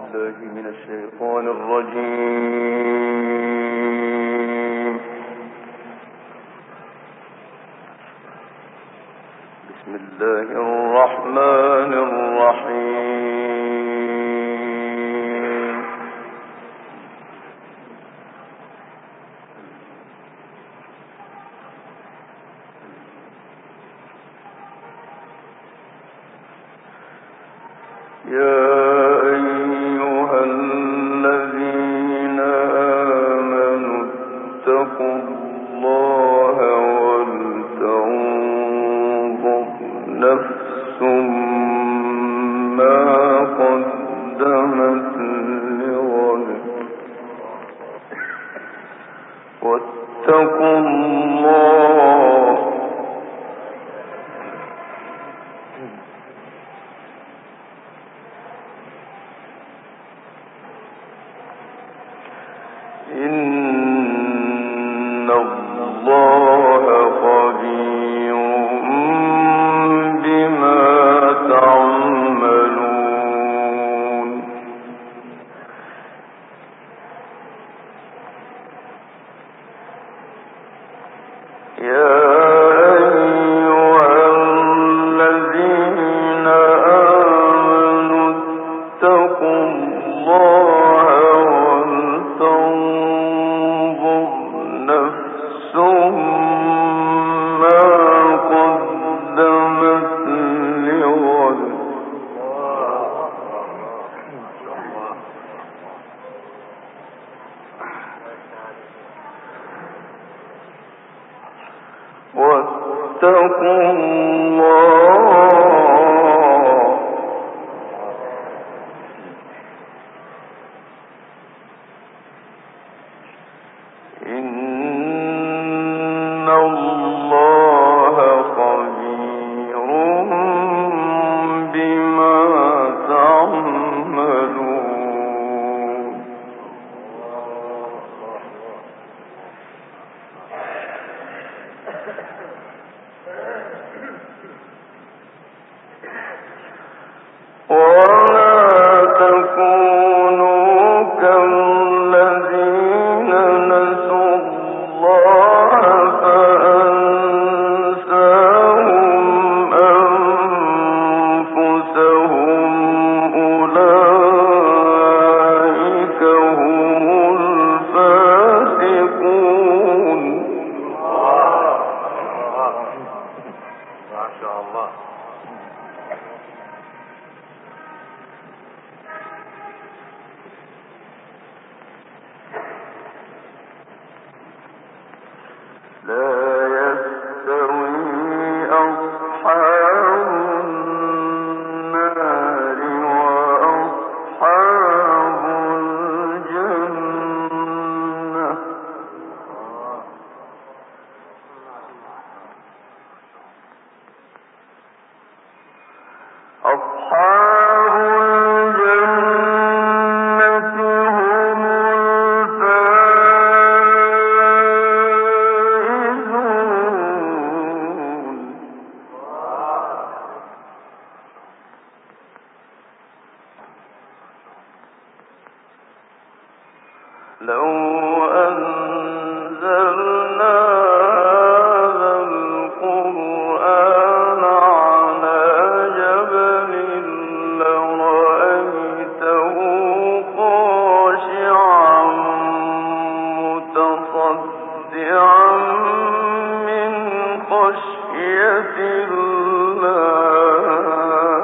بالله من الشيطان الرجيم. بسم الله الرحمن الرحيم. يا أيها الذين آمنوا اتقوا الله ولتنظر نفس ما قدمت لغد واتقوا الله إن الله خبير بما تعملون. يا أيها الذين آمنوا اتقوا الله ولتنظر نفس ما قدمت لغد واتقوا الله إن الله خبير بما تعملون. ولا تكونوا كالذين نسوا الله فأنساهم أنفسهم أولئك هم الفاسقون. ما شاء الله. لا يستوي أصحاب النار وأصحاب الجنة. أصحاب الجنة هم الفائزون. لو أنزلنا هذا القرآن على جبل لرأيته خاشعا متصدعا من خشية الله.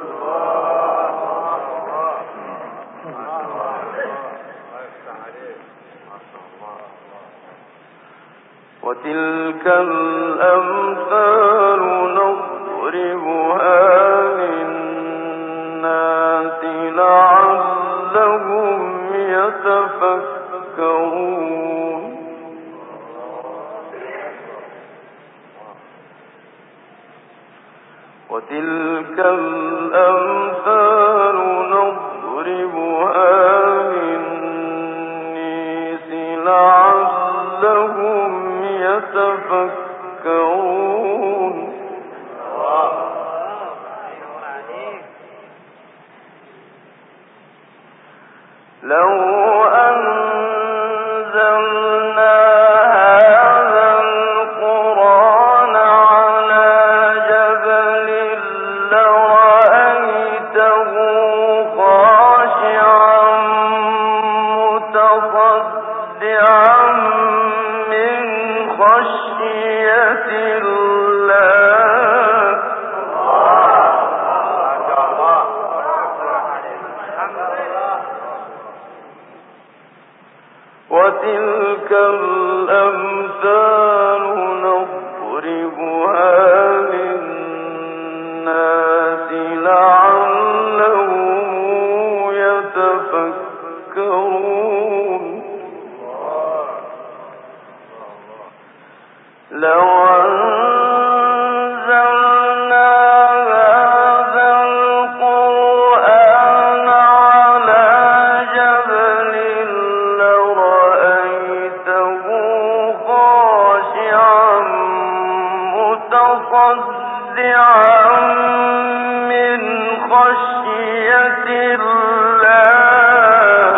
وتلك الأمثال نضربها للناس لعلهم يتفكرون. وتلك الأمثال نضربها للناس لعلهم يتفكرون. لو أنزلنا هذا القرآن على جبل لرأيته خاشعا متصدعا من خشية الله. وتلك الأمثال نضربها للناس لعلهم يتفكرون. لو أنزلنا هذا القرآن على جبل لرأيته خاشعا متصدعا من خشية الله.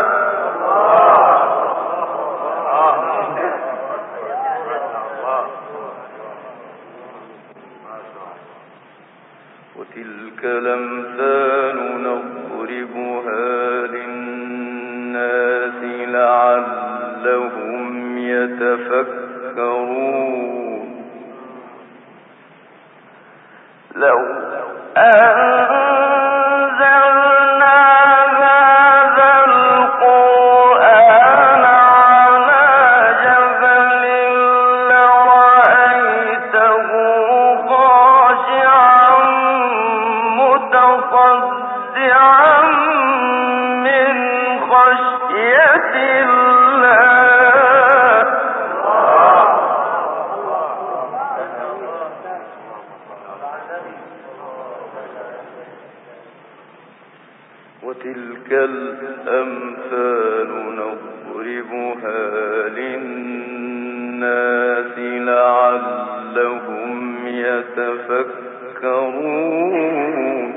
وتلك الأمثال نضربها للناس لعلهم يتفكرون. لو أنزلنا هذا القرآن على جبل لرأيته خاشعا متصدعا من خشية الله. وتلك الأمثال نضربها للناس لعلهم يتفكرون.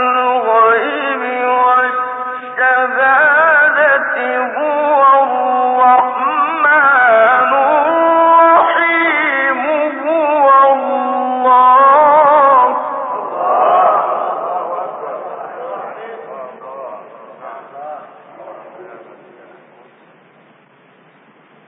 هو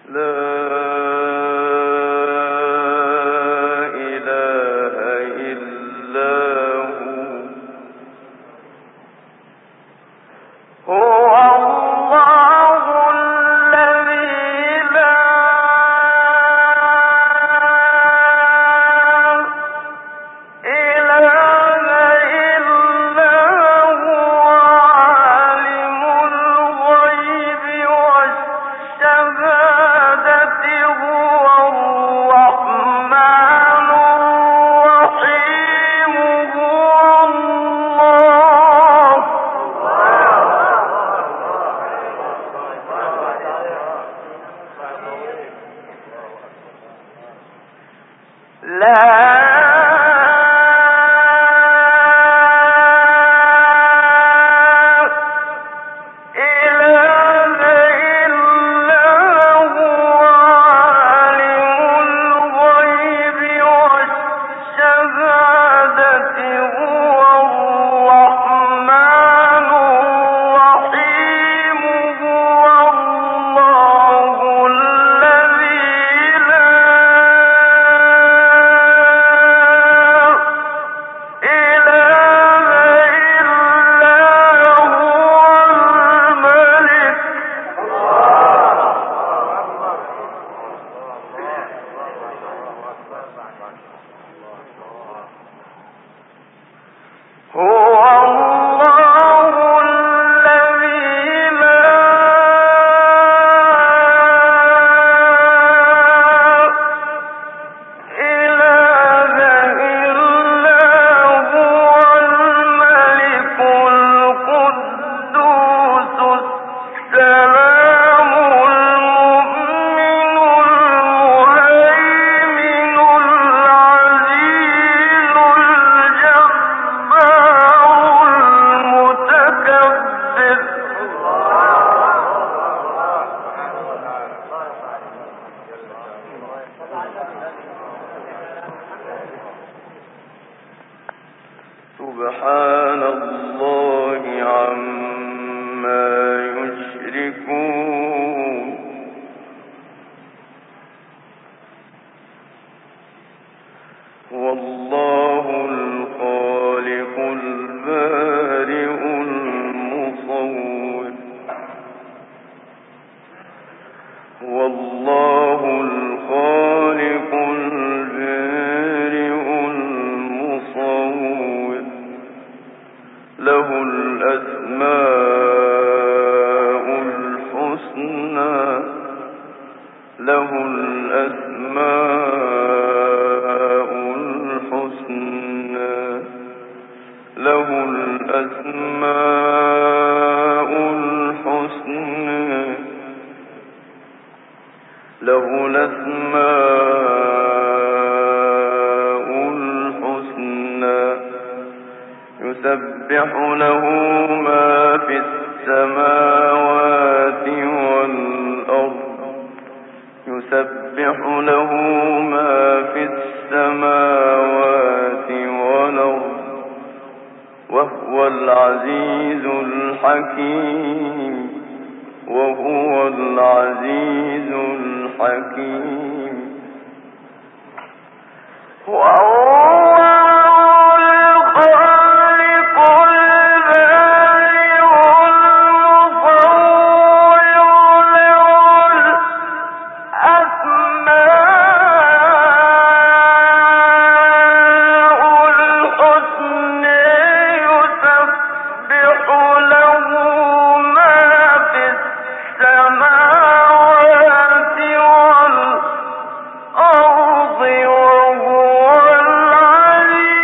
سبحان الله عما يشركون والله الخالق البارئ المصور والله الخالق البارئ المصور له الأسماء الحسنى له الأسماء الحسنى له الأسماء الحسنى له الأسماء الحسنى يسبح له ما في السماوات والأرض يسبح له ما في السماوات والأرض وهو العزيز الحكيم وهو العزيز الحكيم الأرض وهو العليم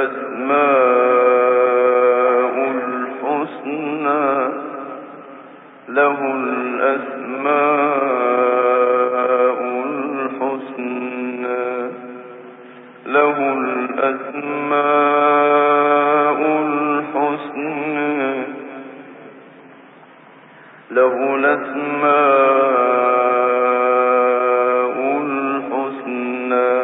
الأسماء الحسنى له الأسماء الحسنى له الأسماء الحسنى له الأسماء الحسنى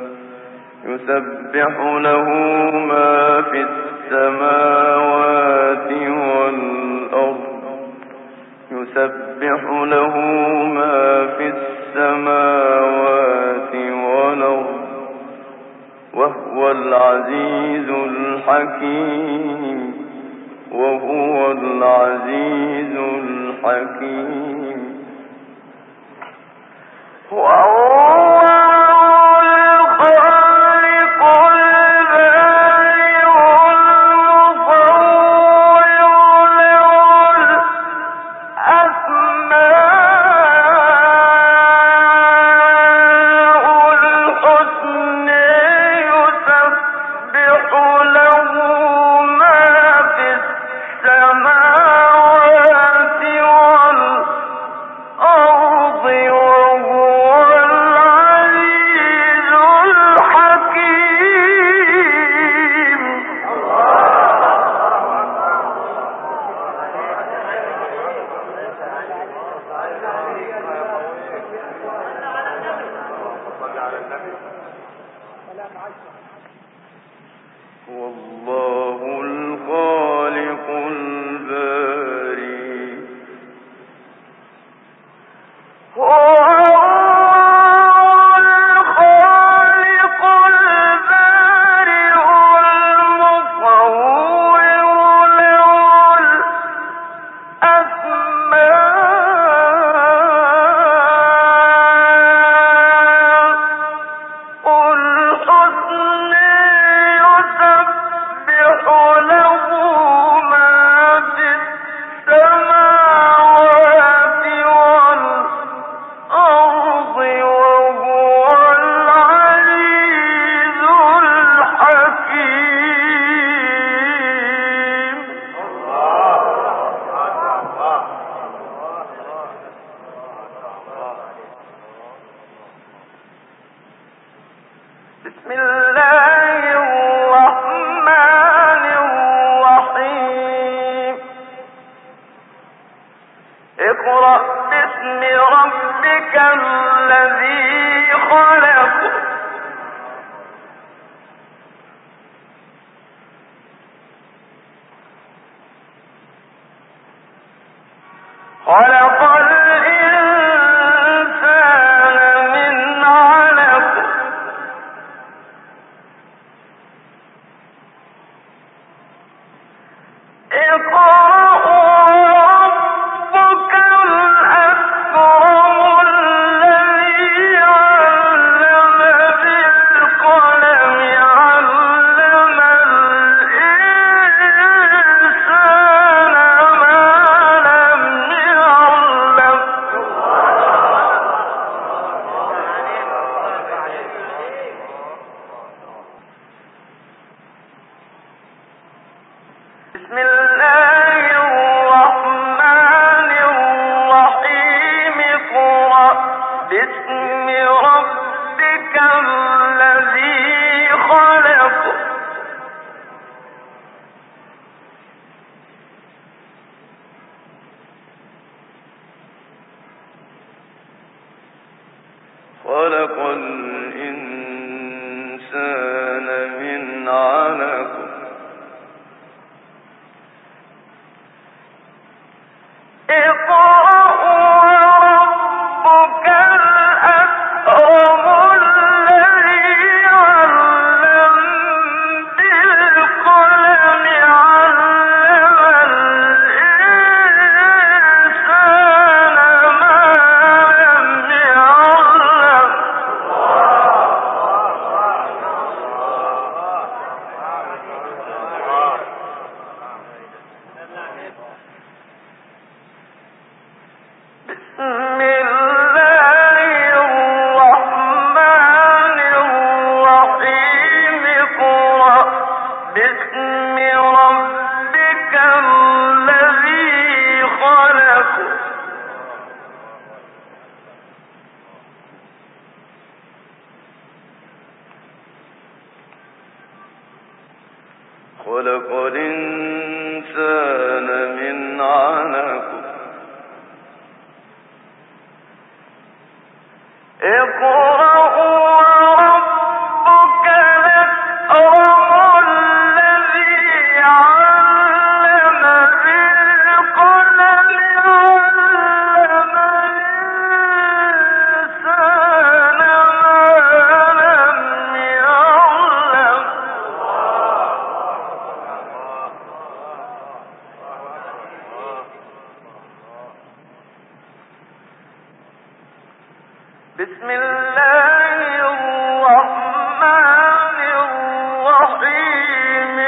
يسبح له ما في السماوات والأرض يسبح له ما في السماوات والأرض وهو العزيز الحكيم وهو العزيز الحكيم والله الخالق الباري بسم الله الرحمن الرحيم اقرأ باسم ربك الذي خلق خلق الإنسان من علق بسم الله الرحمن الرحيم اقرأ باسم ربك الذي خلق خلق الإنسان من علق باسم ربك الذي خلق خلق الإنسان من علق اقرأ وربك الأكرم الذي علم بالقلم علم الإنسان ما لم يعلم بسم الله الرحمن الرحيم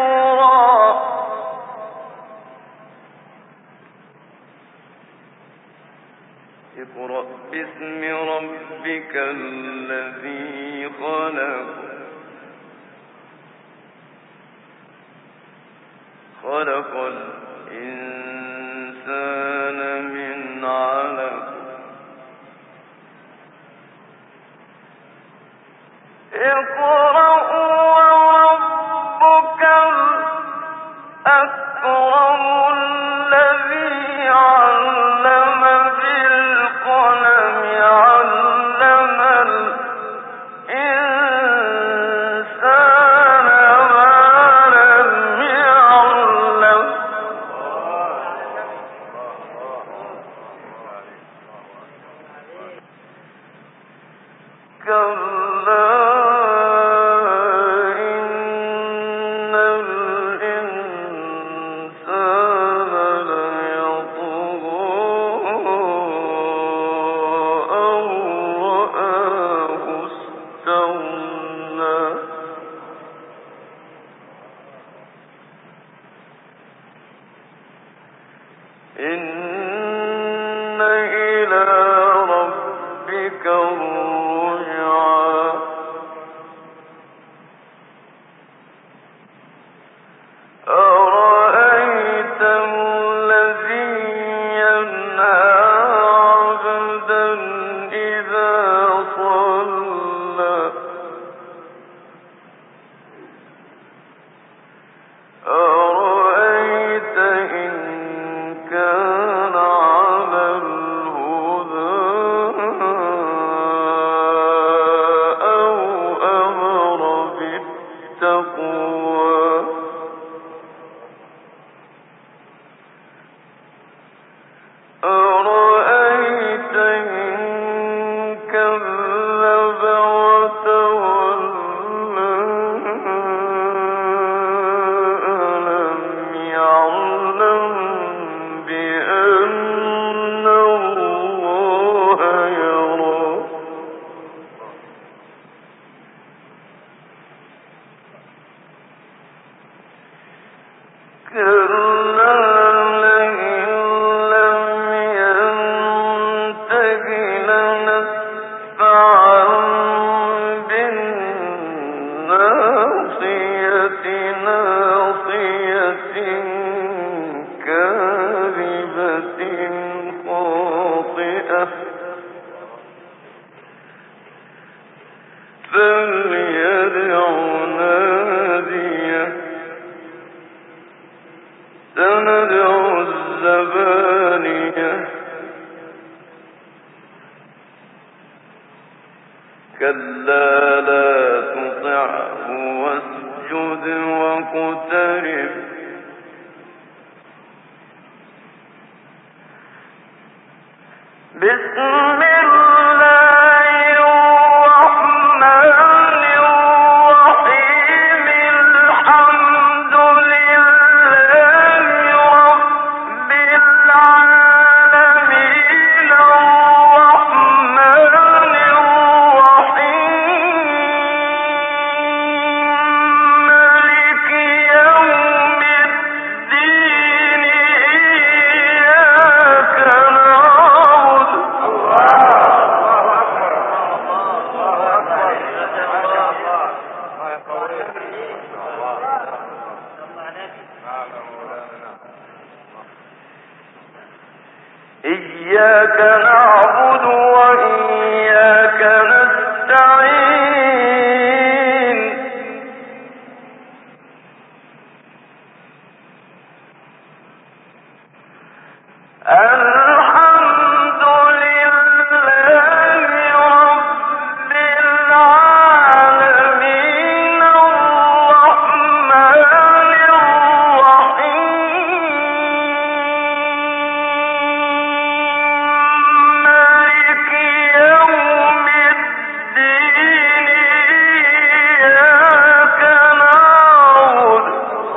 اقرأ باسم ربك الذي خلق خلق الإنسان من علق اقرأ وربك الأكرم الذي علم بالقلم علم الإنسان ما لم يعلم كلا إن إلى ربك الرجعى أرأيت الذي ينهى عبدا إذا صلى أرأيت إن كان على الهدى أو أمر بالتقوى أرأيت إن كذب وتولى ألم يعلم بأن الله يرى كلا لئن لم ينته لنسفعا بالناصية ناصية كاذبة خاطئة فليدع ناديه سندع الزبانية كلا لا تطعه واسجد واقترب بسم الله الرحمن الرحيم الحمد لله رب العالمين الرحمن الرحيم مالك يوم الدين إياك نعبد إياك نعبد وإياك نستعين الحمد لله رب العالمين الرحمن الرحيم مالك يوم الدين إياك نعبد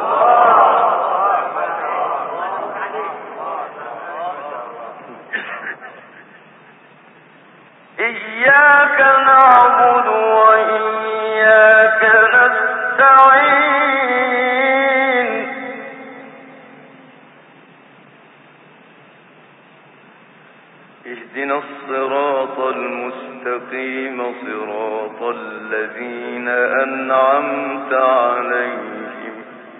إياك نعبد وإياك نستعين اهدنا الصراط المستقيم صراط الذين أنعمت عليهم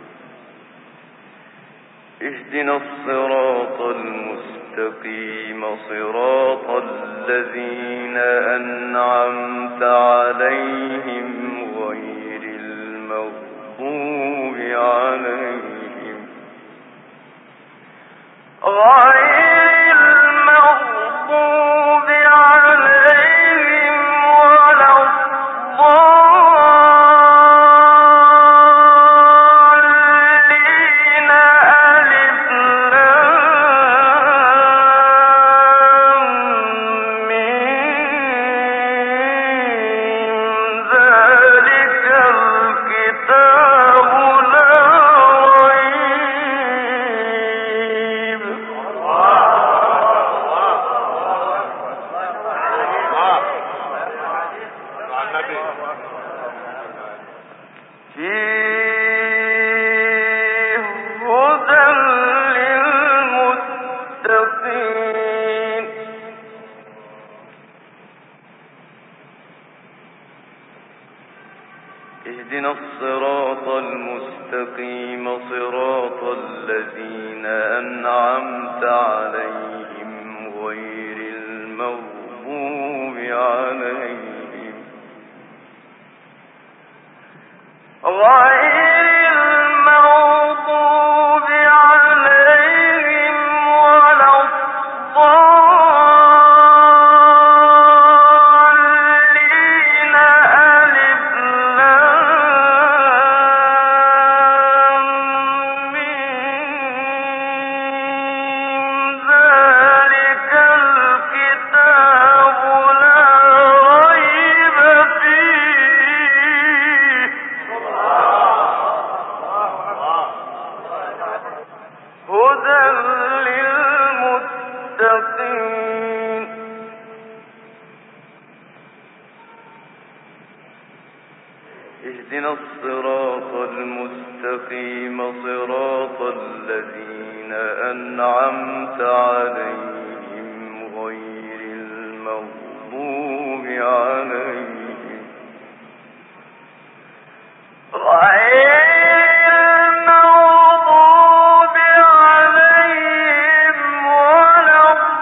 اهدنا الصراط المستقيم صراط الذين أنعمت عليهم غير المغضوب عليهم ولا الضالين ألف لام ميم ذلك الكتاب لا ريب فيه هدى للمتقين اهدنا الصراط المستقيم صراط الذين أنعمت عليهم غير المغضوب عليهم ولا الضالين ألف لام ميم ذلك الكتاب لا ريب فيه هدى للمتقين اهدنا الصراط المستقيم صراط الذين أنعمت عليهم غير المغضوب عليهم ولا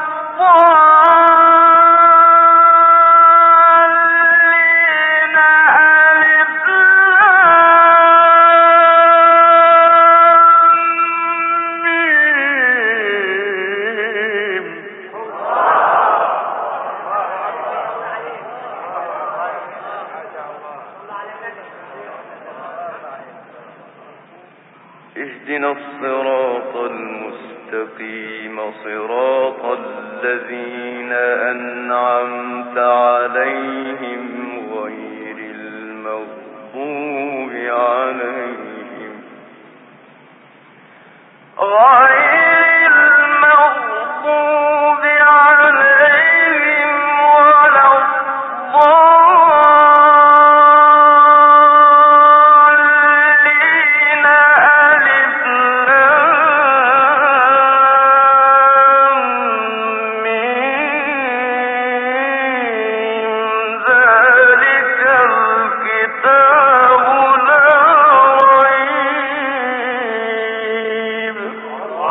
الضالين ألف لام ميم اهدنا الصراط المستقيم صراط الذين أنعمت عليهم غير المغضوب عليهم ولا الضالين ألف لام ميم ذلك الكتاب لا ريب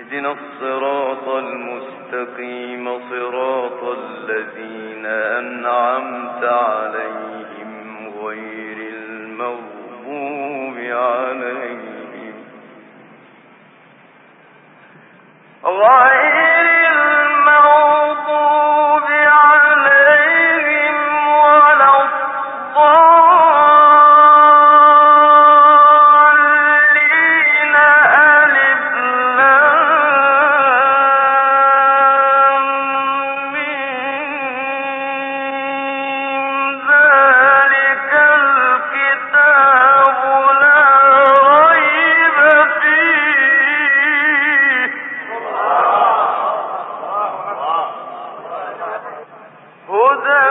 اهدنا الصراط المستقيم صراط الذين أنعمت عليهم غير المغضوب عليهم ولا الضالين ألف لام ميم ذلك الكتاب لا ريب فيه هدى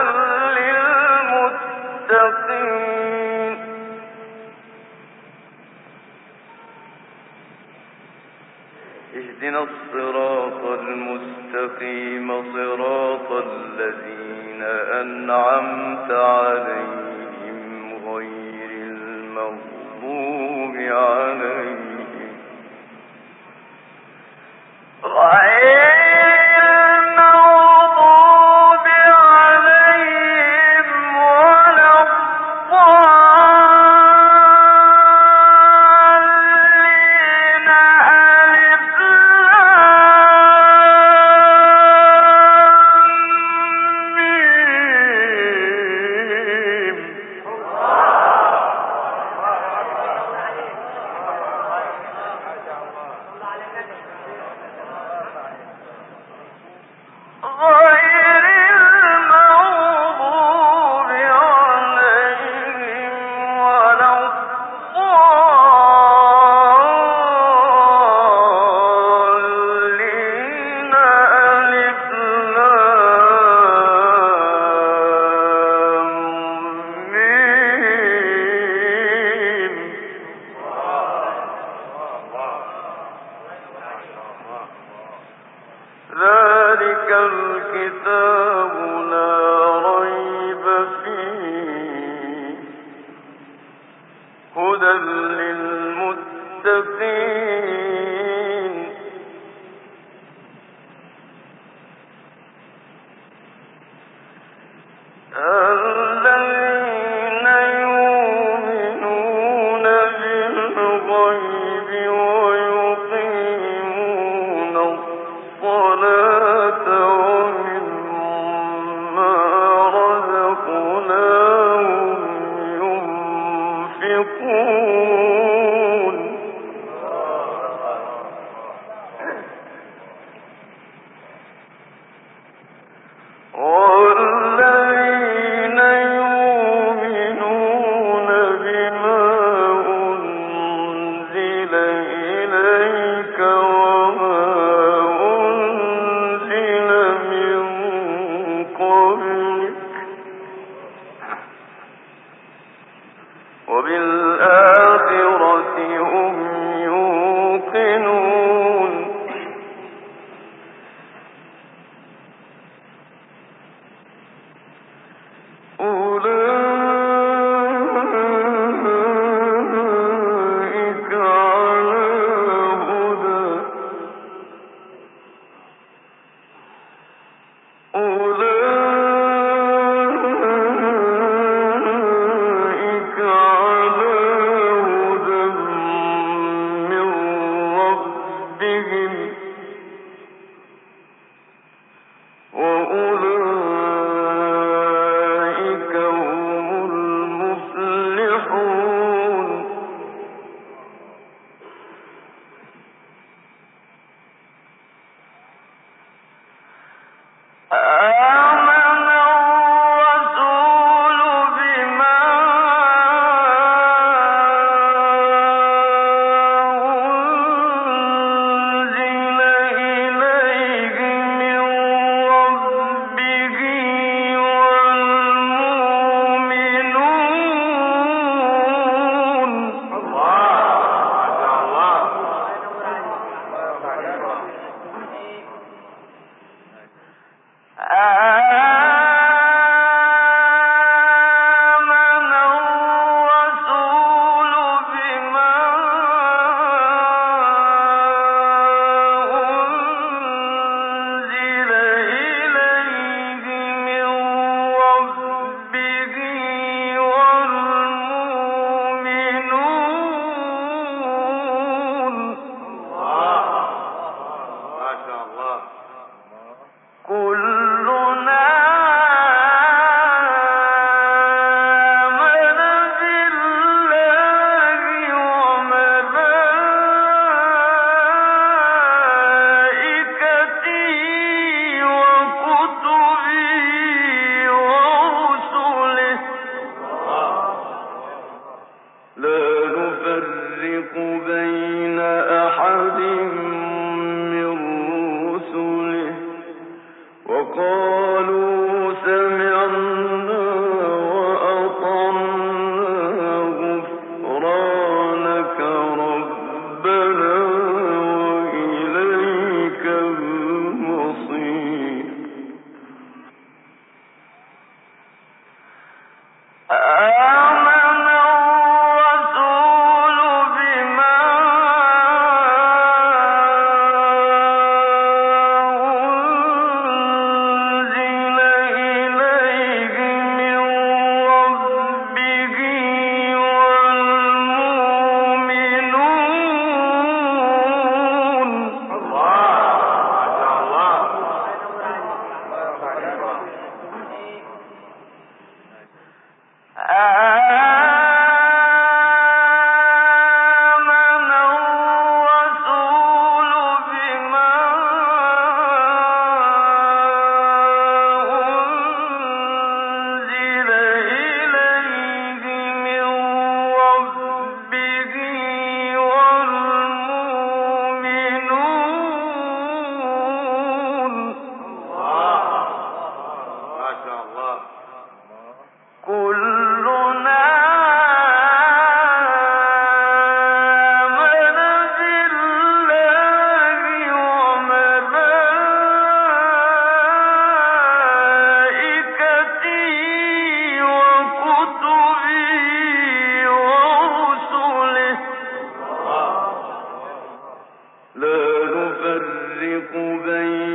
للمتقين اهدنا الصراط المستقيم صراط الذين أنعمت عليهم غير المغضوب عليهم ولا الضالين ألف لام ميم غير المغضوب عليهم ولا الضالين ألف لام ميم ذلك الكتاب لا ريب فيه هدى للمتقين الذين يؤمنون بالغيب ويقيمون الصلاة ومما رزقناهم ينفقون والذين يؤمنون بما أنزل إليك وما أنزل من قبلك وبالآخرة هم يوقنون أولئك على هدى أولئك كلنا آمن بالله وملائكته وكتبه ورسله لا نفرق بين